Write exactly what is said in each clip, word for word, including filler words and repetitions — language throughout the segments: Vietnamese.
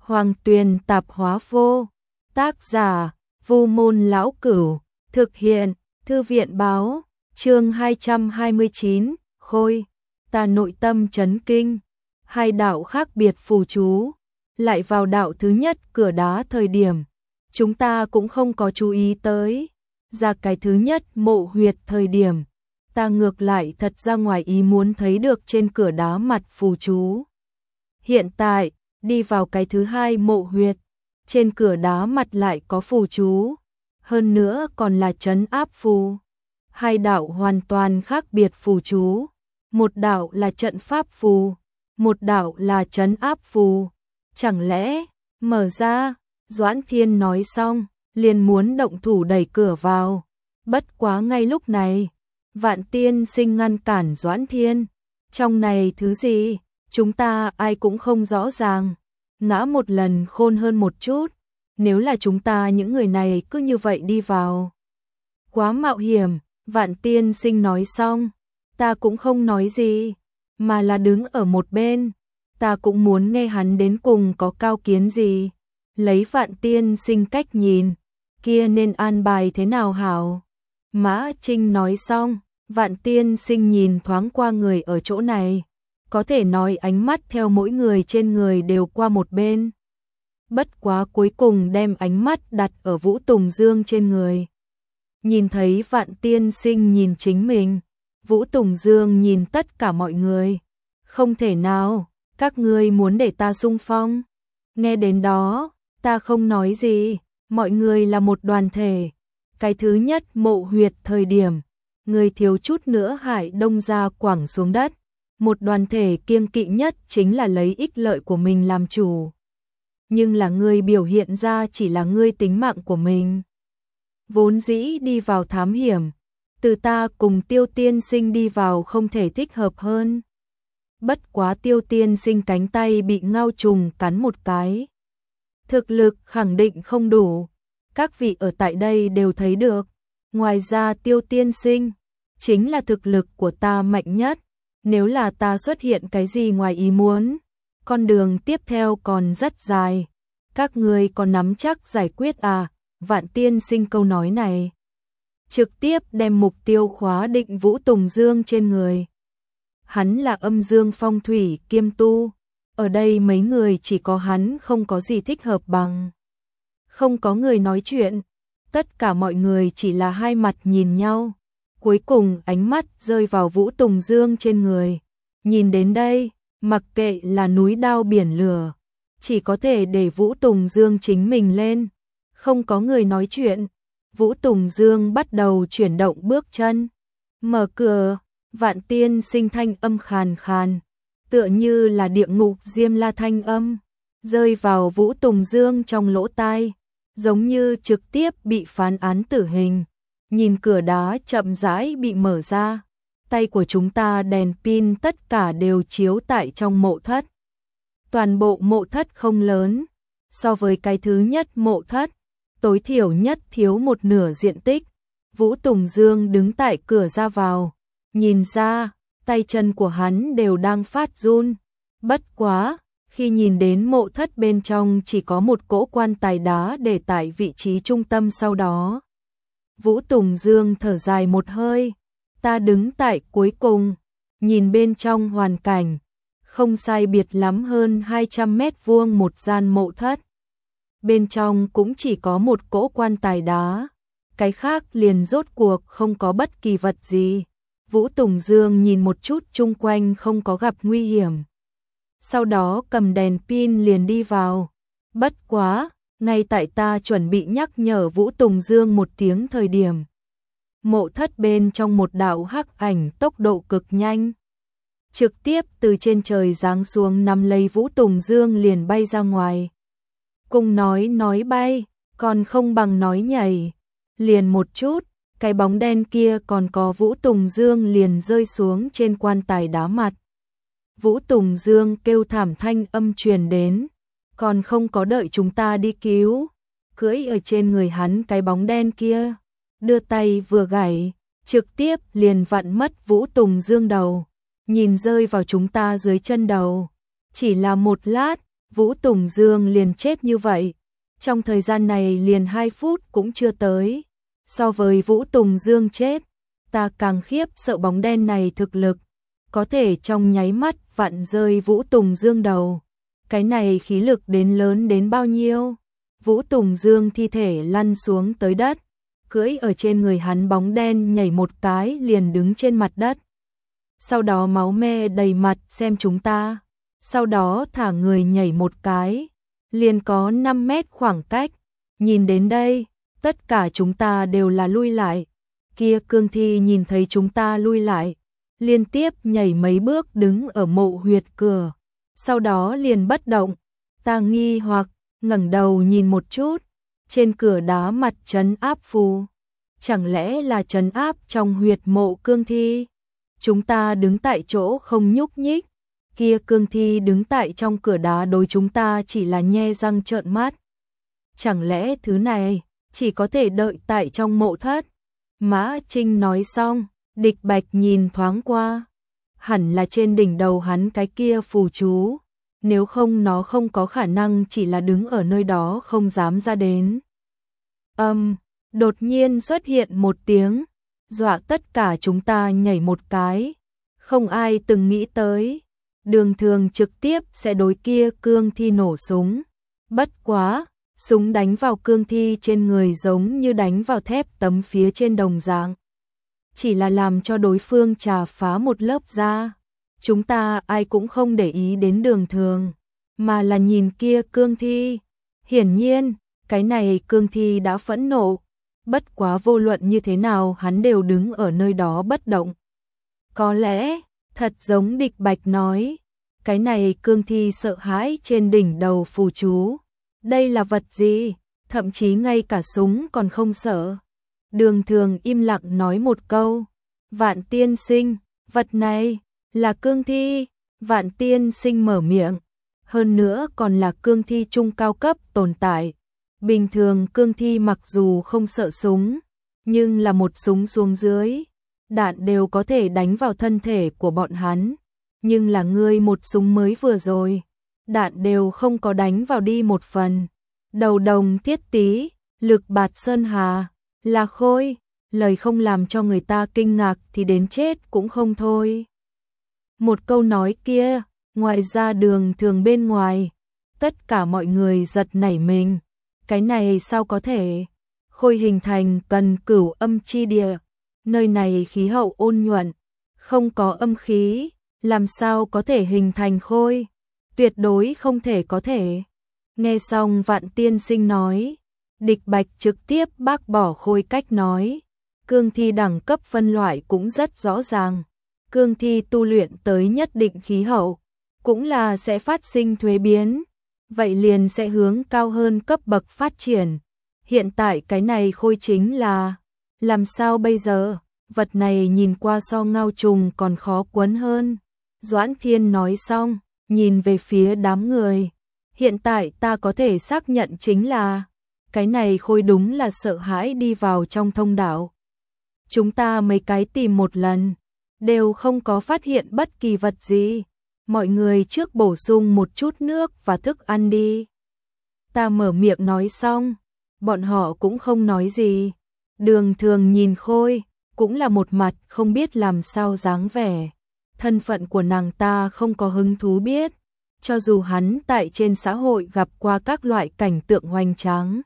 Hoàng Tuyền Tạp Hóa Vô. Tác giả: Vu Môn Lão Cửu. Thực hiện: Thư viện báo. Chương hai trăm hai mươi chín, Khôi. Ta nội tâm chấn kinh. Hai đạo khác biệt phù chú. Lại vào đạo thứ nhất cửa đá thời điểm chúng ta cũng không có chú ý tới. Ra cái thứ nhất mộ huyệt thời điểm, ta ngược lại thật ra ngoài ý muốn thấy được trên cửa đá mặt phù chú. Hiện tại, đi vào cái thứ hai mộ huyệt, trên cửa đá mặt lại có phù chú, hơn nữa còn là trấn áp phù. Hai đạo hoàn toàn khác biệt phù chú, một đạo là trận pháp phù, một đạo là trấn áp phù. Chẳng lẽ, mở ra, Doãn Thiên nói xong, liền muốn động thủ đẩy cửa vào. Bất quá ngay lúc này, Vạn Tiên Sinh ngăn cản Doãn Thiên. Trong này thứ gì, chúng ta ai cũng không rõ ràng. Ngã một lần khôn hơn một chút, nếu là chúng ta những người này cứ như vậy đi vào. Quá mạo hiểm, Vạn Tiên Sinh nói xong, ta cũng không nói gì, mà là đứng ở một bên. Ta cũng muốn nghe hắn đến cùng có cao kiến gì. Lấy Vạn Tiên Sinh cách nhìn, kia nên an bài thế nào hảo. Mã Trinh nói xong, Vạn Tiên Sinh nhìn thoáng qua người ở chỗ này, có thể nói ánh mắt theo mỗi người trên người đều qua một bên. Bất quá cuối cùng đem ánh mắt đặt ở Vũ Tùng Dương trên người. Nhìn thấy Vạn Tiên Sinh nhìn chính mình, Vũ Tùng Dương nhìn tất cả mọi người. Không thể nào, các ngươi muốn để ta xung phong. Nghe đến đó, ta không nói gì, mọi người là một đoàn thể. Cái thứ nhất mộ huyệt thời điểm, người thiếu chút nữa hại Đông Gia quẳng xuống đất. Một đoàn thể kiêng kỵ nhất chính là lấy ích lợi của mình làm chủ. Nhưng là người biểu hiện ra chỉ là ngươi tính mạng của mình. Vốn dĩ đi vào thám hiểm, từ ta cùng Tiêu Tiên Sinh đi vào không thể thích hợp hơn. Bất quá Tiêu Tiên Sinh cánh tay bị ngao trùng cắn một cái. Thực lực khẳng định không đủ, các vị ở tại đây đều thấy được. Ngoài ra Tiêu Tiên Sinh, chính là thực lực của ta mạnh nhất. Nếu là ta xuất hiện cái gì ngoài ý muốn, con đường tiếp theo còn rất dài. Các người còn nắm chắc giải quyết à? Vạn Tiên Sinh câu nói này trực tiếp đem mục tiêu khóa định Vũ Tùng Dương trên người. Hắn là âm dương phong thủy kiêm tu. Ở đây mấy người chỉ có hắn không có gì thích hợp bằng. Không có người nói chuyện. Tất cả mọi người chỉ là hai mặt nhìn nhau. Cuối cùng ánh mắt rơi vào Vũ Tùng Dương trên người. Nhìn đến đây, mặc kệ là núi đao biển lửa, chỉ có thể để Vũ Tùng Dương chính mình lên. Không có người nói chuyện. Vũ Tùng Dương bắt đầu chuyển động bước chân. Mở cửa, Vạn Tiên Sinh thanh âm khàn khàn, tựa như là địa ngục diêm la thanh âm, rơi vào Vũ Tùng Dương trong lỗ tai, giống như trực tiếp bị phán án tử hình. Nhìn cửa đá chậm rãi bị mở ra, tay của chúng ta đèn pin tất cả đều chiếu tại trong mộ thất. Toàn bộ mộ thất không lớn, so với cái thứ nhất mộ thất, tối thiểu nhất thiếu một nửa diện tích. Vũ Tùng Dương đứng tại cửa ra vào, nhìn ra, tay chân của hắn đều đang phát run. Bất quá, khi nhìn đến mộ thất bên trong chỉ có một cỗ quan tài đá để tại vị trí trung tâm sau đó. Vũ Tùng Dương thở dài một hơi, ta đứng tại cuối cùng, nhìn bên trong hoàn cảnh, không sai biệt lắm hơn hai trăm mét vuông một gian mộ thất. Bên trong cũng chỉ có một cỗ quan tài đá, cái khác liền rốt cuộc không có bất kỳ vật gì. Vũ Tùng Dương nhìn một chút chung quanh không có gặp nguy hiểm. Sau đó cầm đèn pin liền đi vào. Bất quá, ngay tại ta chuẩn bị nhắc nhở Vũ Tùng Dương một tiếng thời điểm. Mộ thất bên trong một đạo hắc ảnh tốc độ cực nhanh. Trực tiếp từ trên trời giáng xuống nắm lấy Vũ Tùng Dương liền bay ra ngoài. Cùng nói nói bay, còn không bằng nói nhảy. Liền một chút, cái bóng đen kia còn có Vũ Tùng Dương liền rơi xuống trên quan tài đá mặt. Vũ Tùng Dương kêu thảm thanh âm truyền đến, còn không có đợi chúng ta đi cứu, cưỡi ở trên người hắn cái bóng đen kia, đưa tay vừa gảy, trực tiếp liền vặn mất Vũ Tùng Dương đầu, nhìn rơi vào chúng ta dưới chân đầu. Chỉ là một lát, Vũ Tùng Dương liền chết như vậy. Trong thời gian này liền hai phút cũng chưa tới. So với Vũ Tùng Dương chết, ta càng khiếp sợ bóng đen này thực lực. Có thể trong nháy mắt vặn rơi Vũ Tùng Dương đầu. Cái này khí lực đến lớn đến bao nhiêu? Vũ Tùng Dương thi thể lăn xuống tới đất. Cưỡi ở trên người hắn bóng đen nhảy một cái liền đứng trên mặt đất. Sau đó máu me đầy mặt xem chúng ta. Sau đó thả người nhảy một cái. Liền có năm mét khoảng cách. Nhìn đến đây, tất cả chúng ta đều là lui lại. Kia cương thi nhìn thấy chúng ta lui lại. Liên tiếp nhảy mấy bước đứng ở mộ huyệt cửa. Sau đó liền bất động. Ta nghi hoặc, ngẩng đầu nhìn một chút. Trên cửa đá mặt trấn áp phù. Chẳng lẽ là trấn áp trong huyệt mộ cương thi? Chúng ta đứng tại chỗ không nhúc nhích. Kia cương thi đứng tại trong cửa đá đối chúng ta chỉ là nhe răng trợn mắt. Chẳng lẽ thứ này chỉ có thể đợi tại trong mộ thất? Mã Trinh nói xong, Địch Bạch nhìn thoáng qua. Hẳn là trên đỉnh đầu hắn cái kia phù chú. Nếu không nó không có khả năng chỉ là đứng ở nơi đó không dám ra đến. Âm, đột nhiên xuất hiện một tiếng, dọa tất cả chúng ta nhảy một cái. Không ai từng nghĩ tới. Đường Thường trực tiếp sẽ đối kia cương thi nổ súng. Bất quá, súng đánh vào cương thi trên người giống như đánh vào thép tấm phía trên đồng dạng. Chỉ là làm cho đối phương trà phá một lớp da. Chúng ta ai cũng không để ý đến Đường Thường, mà là nhìn kia cương thi. Hiển nhiên, cái này cương thi đã phẫn nộ. Bất quá vô luận như thế nào hắn đều đứng ở nơi đó bất động. Có lẽ, thật giống Địch Bạch nói, cái này cương thi sợ hãi trên đỉnh đầu phù chú. Đây là vật gì? Thậm chí ngay cả súng còn không sợ. Đường Thường im lặng nói một câu. Vạn tiên sinh, vật này là cương thi. Vạn tiên sinh mở miệng. Hơn nữa còn là cương thi trung cao cấp tồn tại. Bình thường cương thi mặc dù không sợ súng, nhưng là một súng xuống dưới, đạn đều có thể đánh vào thân thể của bọn hắn. Nhưng là ngươi một súng mới vừa rồi, đạn đều không có đánh vào đi một phần. Đầu đồng thiết tí, lực bạt sơn hà, là khôi, lời không làm cho người ta kinh ngạc thì đến chết cũng không thôi. Một câu nói kia, ngoài ra Đường Thường bên ngoài, tất cả mọi người giật nảy mình. Cái này sao có thể? Khôi hình thành cần cửu âm chi địa, nơi này khí hậu ôn nhuận, không có âm khí, làm sao có thể hình thành khôi? Tuyệt đối không thể có thể. Nghe xong Vạn tiên sinh nói, Địch Bạch trực tiếp bác bỏ khôi cách nói. Cương thi đẳng cấp phân loại cũng rất rõ ràng. Cương thi tu luyện tới nhất định khí hậu, cũng là sẽ phát sinh thuế biến. Vậy liền sẽ hướng cao hơn cấp bậc phát triển. Hiện tại cái này khôi chính là, làm sao bây giờ? Vật này nhìn qua so ngao trùng còn khó quấn hơn. Doãn Thiên nói xong, nhìn về phía đám người. Hiện tại ta có thể xác nhận chính là, cái này khôi đúng là sợ hãi đi vào trong thông đạo. Chúng ta mấy cái tìm một lần, đều không có phát hiện bất kỳ vật gì. Mọi người trước bổ sung một chút nước và thức ăn đi. Ta mở miệng nói xong, bọn họ cũng không nói gì. Đường Thường nhìn khôi, cũng là một mặt không biết làm sao dáng vẻ. Thân phận của nàng ta không có hứng thú biết, cho dù hắn tại trên xã hội gặp qua các loại cảnh tượng hoành tráng.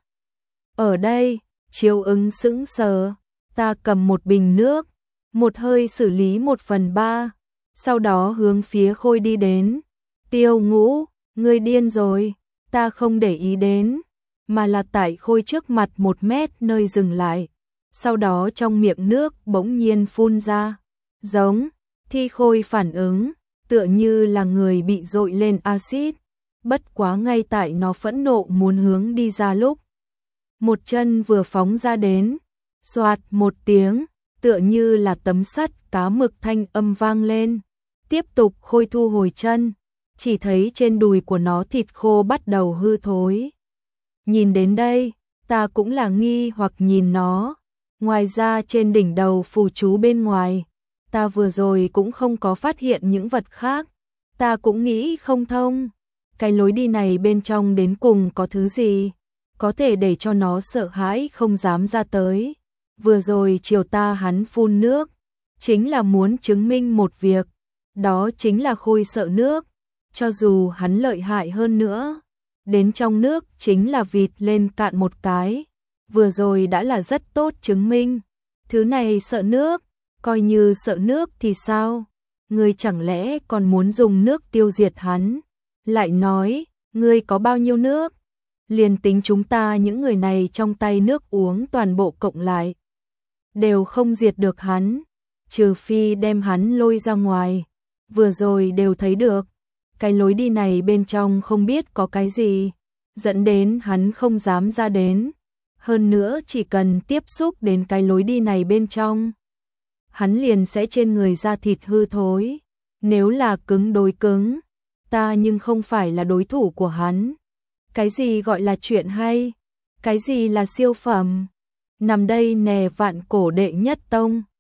Ở đây, Chiêu Ứng sững sờ, ta cầm một bình nước, một hơi xử lý một phần ba. Sau đó hướng phía khôi đi đến. Tiêu Ngũ, ngươi điên rồi, ta không để ý đến, mà là tại khôi trước mặt một mét nơi dừng lại. Sau đó trong miệng nước bỗng nhiên phun ra. Giống, thi khôi phản ứng, tựa như là người bị dội lên axit. Bất quá ngay tại nó phẫn nộ muốn hướng đi ra lúc. Một chân vừa phóng ra đến, xoạt một tiếng. Tựa như là tấm sắt cá mực thanh âm vang lên. Tiếp tục khôi thu hồi chân, chỉ thấy trên đùi của nó thịt khô bắt đầu hư thối. Nhìn đến đây, ta cũng là nghi hoặc nhìn nó. Ngoài ra trên đỉnh đầu phù chú bên ngoài, ta vừa rồi cũng không có phát hiện những vật khác. Ta cũng nghĩ không thông. cái lối đi này bên trong đến cùng có thứ gì, có thể để cho nó sợ hãi không dám ra tới. Vừa rồi chiều ta hắn phun nước, chính là muốn chứng minh một việc, đó chính là Khôi sợ nước, cho dù hắn lợi hại hơn nữa, đến trong nước chính là vịt lên cạn một cái, vừa rồi đã là rất tốt chứng minh. Thứ này sợ nước, coi như sợ nước thì sao? Ngươi chẳng lẽ còn muốn dùng nước tiêu diệt hắn? Lại nói, ngươi có bao nhiêu nước? Liền tính chúng ta những người này trong tay nước uống toàn bộ cộng lại, đều không diệt được hắn, trừ phi đem hắn lôi ra ngoài. Vừa rồi đều thấy được, cái lối đi này bên trong không biết có cái gì, dẫn đến hắn không dám ra đến. Hơn nữa chỉ cần tiếp xúc đến cái lối đi này bên trong, hắn liền sẽ trên người da thịt hư thối. Nếu là cứng đối cứng, ta nhưng không phải là đối thủ của hắn. Cái gì gọi là chuyện hay? Cái gì là siêu phẩm? Nằm đây nè vạn cổ đệ nhất tông.